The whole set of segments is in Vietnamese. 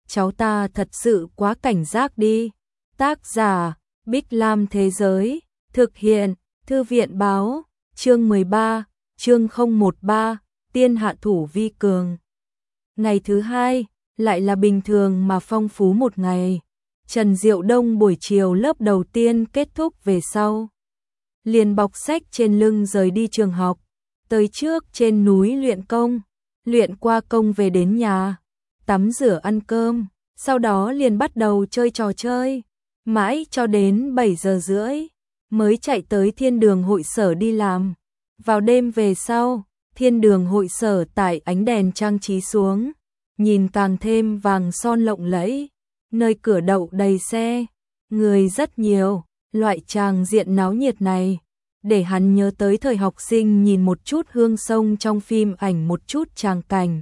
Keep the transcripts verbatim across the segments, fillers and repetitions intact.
cháu ta thật sự quá cảnh giác đi. Tác giả, Bích Lam Thế Giới, thực hiện, Thư viện Báo, chương mười ba, chương không một ba, tiên hạ thủ vi cường. Ngày thứ hai, lại là bình thường mà phong phú một ngày. Trần Diệu Đông buổi chiều lớp đầu tiên kết thúc về sau. Liền bọc sách trên lưng rời đi trường học, tới trước trên núi luyện công, luyện qua công về đến nhà, tắm rửa ăn cơm, sau đó liền bắt đầu chơi trò chơi, mãi cho đến bảy giờ rưỡi, mới chạy tới thiên đường hội sở đi làm. Vào đêm về sau, thiên đường hội sở tải ánh đèn trang trí xuống, nhìn càng thêm vàng son lộng lẫy, nơi cửa đậu đầy xe, người rất nhiều, loại tràng diện náo nhiệt này, để hắn nhớ tới thời học sinh nhìn một chút hương sông trong phim ảnh một chút tràng cảnh.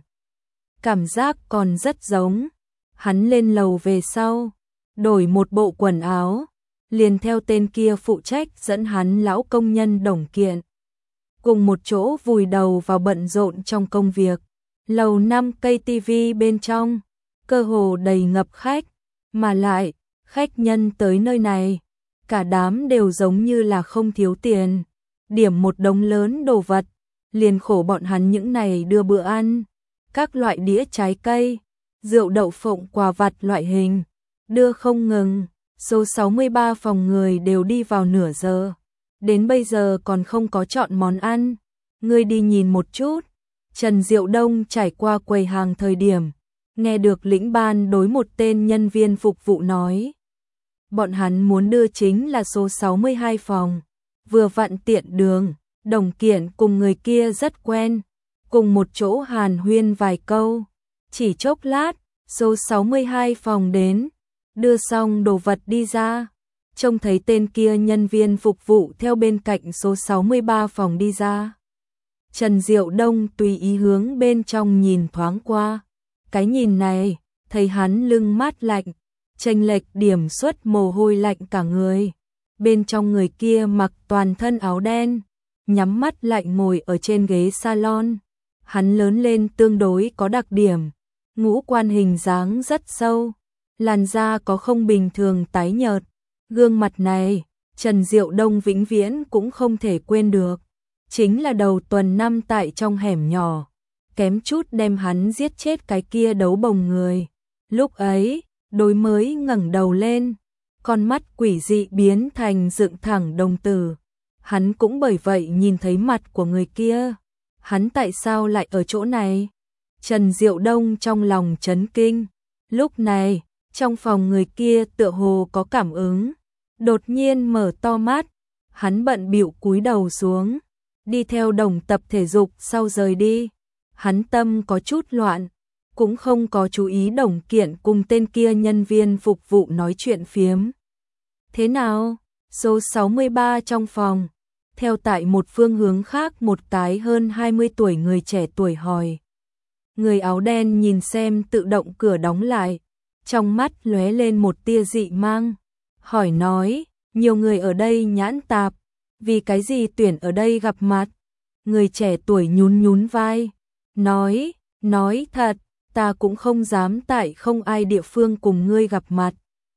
Cảm giác còn rất giống. Hắn lên lầu về sau, đổi một bộ quần áo, liền theo tên kia phụ trách dẫn hắn lão công nhân Đồng Kiện. Cùng một chỗ vùi đầu vào bận rộn trong công việc. Lầu năm cây tivi bên trong, cơ hồ đầy ngập khách, mà lại, khách nhân tới nơi này, cả đám đều giống như là không thiếu tiền, điểm một đống lớn đồ vật, liền khổ bọn hắn những này đưa bữa ăn, các loại đĩa trái cây, rượu đậu phộng quà vặt loại hình, đưa không ngừng. Số sáu mươi ba phòng người đều đi vào nửa giờ, đến bây giờ còn không có chọn món ăn, ngươi đi nhìn một chút. Trần Diệu Đông trải qua quầy hàng thời điểm, nghe được lĩnh ban đối một tên nhân viên phục vụ nói. Bọn hắn muốn đưa chính là số sáu mươi hai phòng, vừa vặn tiện đường, Đồng Kiện cùng người kia rất quen, cùng một chỗ hàn huyên vài câu. Chỉ chốc lát, số sáu mươi hai phòng đến, đưa xong đồ vật đi ra, trông thấy tên kia nhân viên phục vụ theo bên cạnh số sáu mươi ba phòng đi ra. Trần Diệu Đông tùy ý hướng bên trong nhìn thoáng qua, cái nhìn này, thấy hắn lưng mát lạnh, chênh lệch điểm xuất mồ hôi lạnh cả người. Bên trong người kia mặc toàn thân áo đen, nhắm mắt lạnh ngồi ở trên ghế salon. Hắn lớn lên tương đối có đặc điểm, ngũ quan hình dáng rất sâu, làn da có không bình thường tái nhợt. Gương mặt này, Trần Diệu Đông vĩnh viễn cũng không thể quên được. Chính là đầu tuần năm tại trong hẻm nhỏ, kém chút đem hắn giết chết cái kia đấu bồng người. Lúc ấy, đối mới ngẩng đầu lên, con mắt quỷ dị biến thành dựng thẳng đồng tử. Hắn cũng bởi vậy nhìn thấy mặt của người kia. Hắn tại sao lại ở chỗ này? Trần Diệu Đông trong lòng chấn kinh. Lúc này, trong phòng người kia tựa hồ có cảm ứng, đột nhiên mở to mắt. Hắn bận bịu cúi đầu xuống, đi theo Đồng tập thể dục sau rời đi. Hắn tâm có chút loạn, cũng không có chú ý Đồng Kiện cùng tên kia nhân viên phục vụ nói chuyện phiếm. Thế nào? Số sáu mươi ba trong phòng, theo tại một phương hướng khác một cái hơn hai mươi tuổi người trẻ tuổi hỏi. Người áo đen nhìn xem tự động cửa đóng lại, trong mắt lóe lên một tia dị mang, hỏi nói, nhiều người ở đây nhãn tạp, vì cái gì tuyển ở đây gặp mặt? Người trẻ tuổi nhún nhún vai, nói, nói thật, ta cũng không dám tại không ai địa phương cùng ngươi gặp mặt.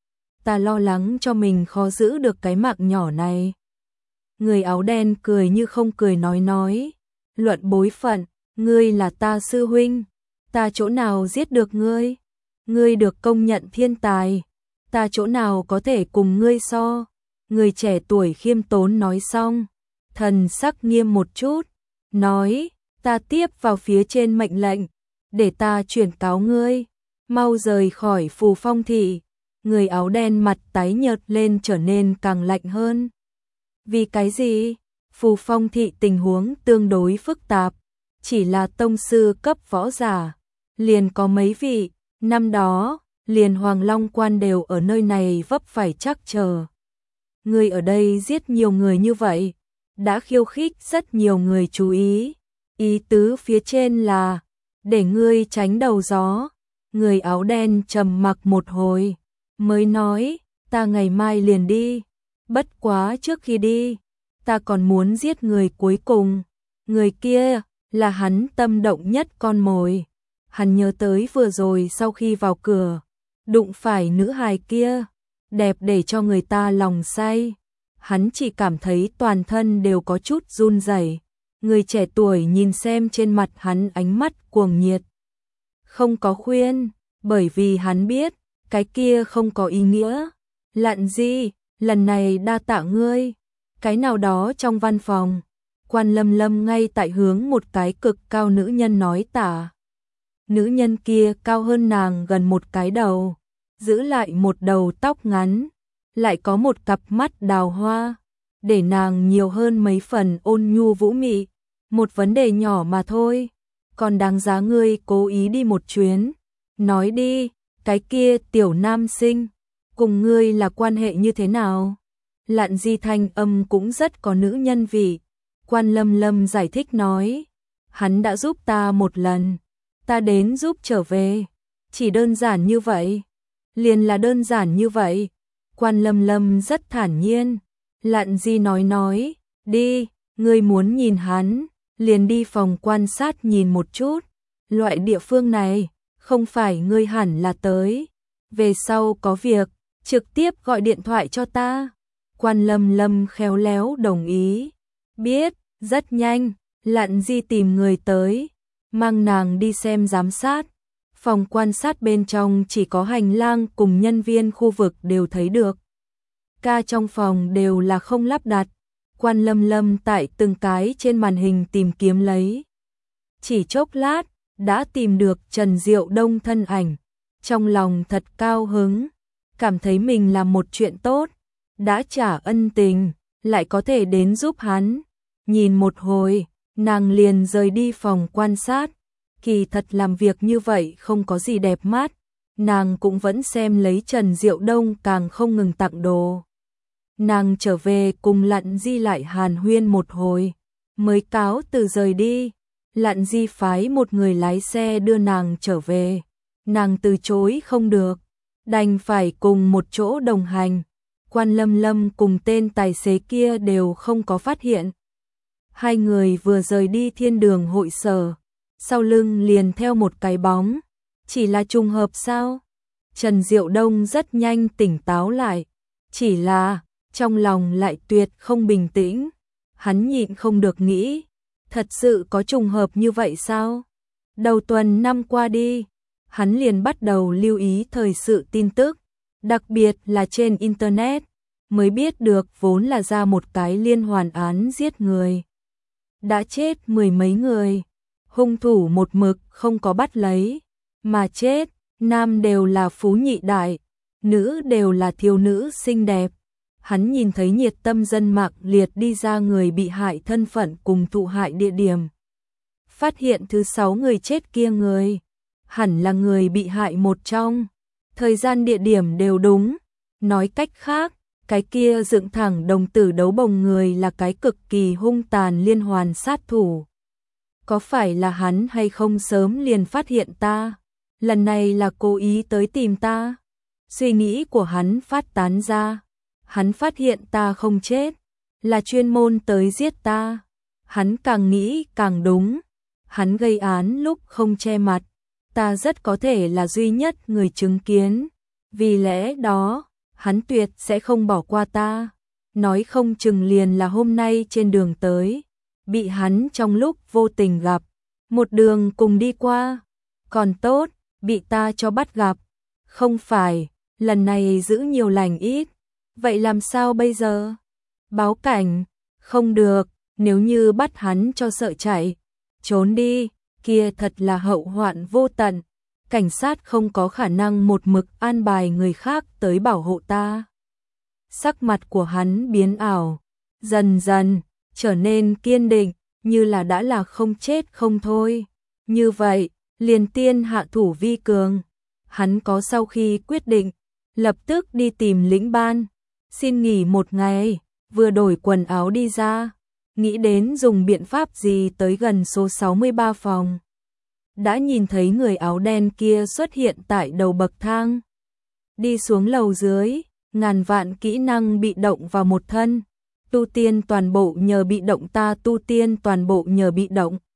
Ta lo lắng cho mình khó giữ được cái mạng nhỏ này. Người áo đen cười như không cười nói nói, luận bối phận, ngươi là ta sư huynh, ta chỗ nào giết được ngươi? Ngươi được công nhận thiên tài, ta chỗ nào có thể cùng ngươi so? Người trẻ tuổi khiêm tốn nói xong, thần sắc nghiêm một chút, nói, ta tiếp vào phía trên mệnh lệnh, để ta chuyển cáo ngươi, mau rời khỏi Phù Phong thị. Người áo đen mặt tái nhợt lên trở nên càng lạnh hơn. Vì cái gì? Phù Phong thị tình huống tương đối phức tạp, chỉ là tông sư cấp võ giả, liền có mấy vị, năm đó, liền Hoàng Long Quan đều ở nơi này vấp phải trắc trở. Người ở đây giết nhiều người như vậy, đã khiêu khích rất nhiều người chú ý. Ý tứ phía trên là, để ngươi tránh đầu gió. Người áo đen trầm mặc một hồi, mới nói, ta ngày mai liền đi. Bất quá trước khi đi, ta còn muốn giết người cuối cùng. Người kia, là hắn tâm động nhất con mồi. Hắn nhớ tới vừa rồi sau khi vào cửa, đụng phải nữ hài kia, đẹp để cho người ta lòng say. Hắn chỉ cảm thấy toàn thân đều có chút run rẩy. Người trẻ tuổi nhìn xem trên mặt hắn ánh mắt cuồng nhiệt. Không có khuyên, bởi vì hắn biết, cái kia không có ý nghĩa. Lạn Di, lần này đa tạ ngươi. Cái nào đó trong văn phòng, Quan Lâm Lâm ngay tại hướng một cái cực cao nữ nhân nói tả. Nữ nhân kia cao hơn nàng gần một cái đầu, giữ lại một đầu tóc ngắn, lại có một cặp mắt đào hoa, để nàng nhiều hơn mấy phần ôn nhu vũ mị. Một vấn đề nhỏ mà thôi, còn đáng giá ngươi cố ý đi một chuyến. Nói đi, cái kia tiểu nam sinh, cùng ngươi là quan hệ như thế nào? Lạn Di thanh âm cũng rất có nữ nhân vị. Quan Lâm Lâm giải thích nói, hắn đã giúp ta một lần, ta đến giúp trở về. Chỉ đơn giản như vậy, liền là đơn giản như vậy. Quan Lâm Lâm rất thản nhiên. Lạn Di nói nói, đi, ngươi muốn nhìn hắn, liền đi phòng quan sát nhìn một chút. Loại địa phương này, không phải ngươi hẳn là tới. Về sau có việc, trực tiếp gọi điện thoại cho ta. Quan Lâm Lâm khéo léo đồng ý. Biết, rất nhanh, Lạn Di tìm người tới, mang nàng đi xem giám sát. Phòng quan sát bên trong chỉ có hành lang cùng nhân viên khu vực đều thấy được. Ca trong phòng đều là không lắp đặt. Quan Lâm Lâm tại từng cái trên màn hình tìm kiếm lấy. Chỉ chốc lát, đã tìm được Trần Diệu Đông thân ảnh. Trong lòng thật cao hứng, cảm thấy mình làm một chuyện tốt, đã trả ân tình, lại có thể đến giúp hắn. Nhìn một hồi, nàng liền rời đi phòng quan sát. Kỳ thật làm việc như vậy không có gì đẹp mắt, nàng cũng vẫn xem lấy Trần Diệu Đông càng không ngừng tặng đồ. Nàng trở về cùng Lạn Di lại hàn huyên một hồi, mới cáo từ rời đi. Lạn Di phái một người lái xe đưa nàng trở về, nàng từ chối không được, đành phải cùng một chỗ đồng hành. Quan Lâm Lâm cùng tên tài xế kia đều không có phát hiện. Hai người vừa rời đi thiên đường hội sở, sau lưng liền theo một cái bóng. Chỉ là trùng hợp sao? Trần Diệu Đông rất nhanh tỉnh táo lại, chỉ là trong lòng lại tuyệt không bình tĩnh. Hắn nhịn không được nghĩ, thật sự có trùng hợp như vậy sao? Đầu tuần năm qua đi, hắn liền bắt đầu lưu ý thời sự tin tức, đặc biệt là trên Internet, mới biết được vốn là ra một cái liên hoàn án giết người. Đã chết mười mấy người, hung thủ một mực không có bắt lấy, mà chết, nam đều là phú nhị đại, nữ đều là thiếu nữ xinh đẹp. Hắn nhìn thấy nhiệt tâm dân mạng liệt đi ra người bị hại thân phận cùng thụ hại địa điểm. Phát hiện thứ sáu người chết kia người, hẳn là người bị hại một trong. Thời gian địa điểm đều đúng, nói cách khác, cái kia dựng thẳng đồng tử đấu bồng người là cái cực kỳ hung tàn liên hoàn sát thủ. Có phải là hắn hay không sớm liền phát hiện ta? Lần này là cố ý tới tìm ta. Suy nghĩ của hắn phát tán ra. Hắn phát hiện ta không chết, là chuyên môn tới giết ta. Hắn càng nghĩ càng đúng. Hắn gây án lúc không che mặt, ta rất có thể là duy nhất người chứng kiến. Vì lẽ đó, hắn tuyệt sẽ không bỏ qua ta. Nói không chừng liền là hôm nay trên đường tới, bị hắn trong lúc vô tình gặp, một đường cùng đi qua. Còn tốt, bị ta cho bắt gặp. Không phải, lần này giữ nhiều lành ít. Vậy làm sao bây giờ? Báo cảnh? Không được, nếu như bắt hắn cho sợ chạy, trốn đi, kia thật là hậu hoạn vô tận. Cảnh sát không có khả năng một mực an bài người khác tới bảo hộ ta. Sắc mặt của hắn biến ảo, dần dần trở nên kiên định, như là đã là không chết không thôi. Như vậy, liền tiên hạ thủ vi cường. Hắn có sau khi quyết định, lập tức đi tìm lĩnh ban, xin nghỉ một ngày, vừa đổi quần áo đi ra, nghĩ đến dùng biện pháp gì tới gần số sáu mươi ba phòng. Đã nhìn thấy người áo đen kia xuất hiện tại đầu bậc thang. Đi xuống lầu dưới, ngàn vạn kỹ năng bị động vào một thân. Tu tiên toàn bộ nhờ bị động, ta tu tiên toàn bộ nhờ bị động.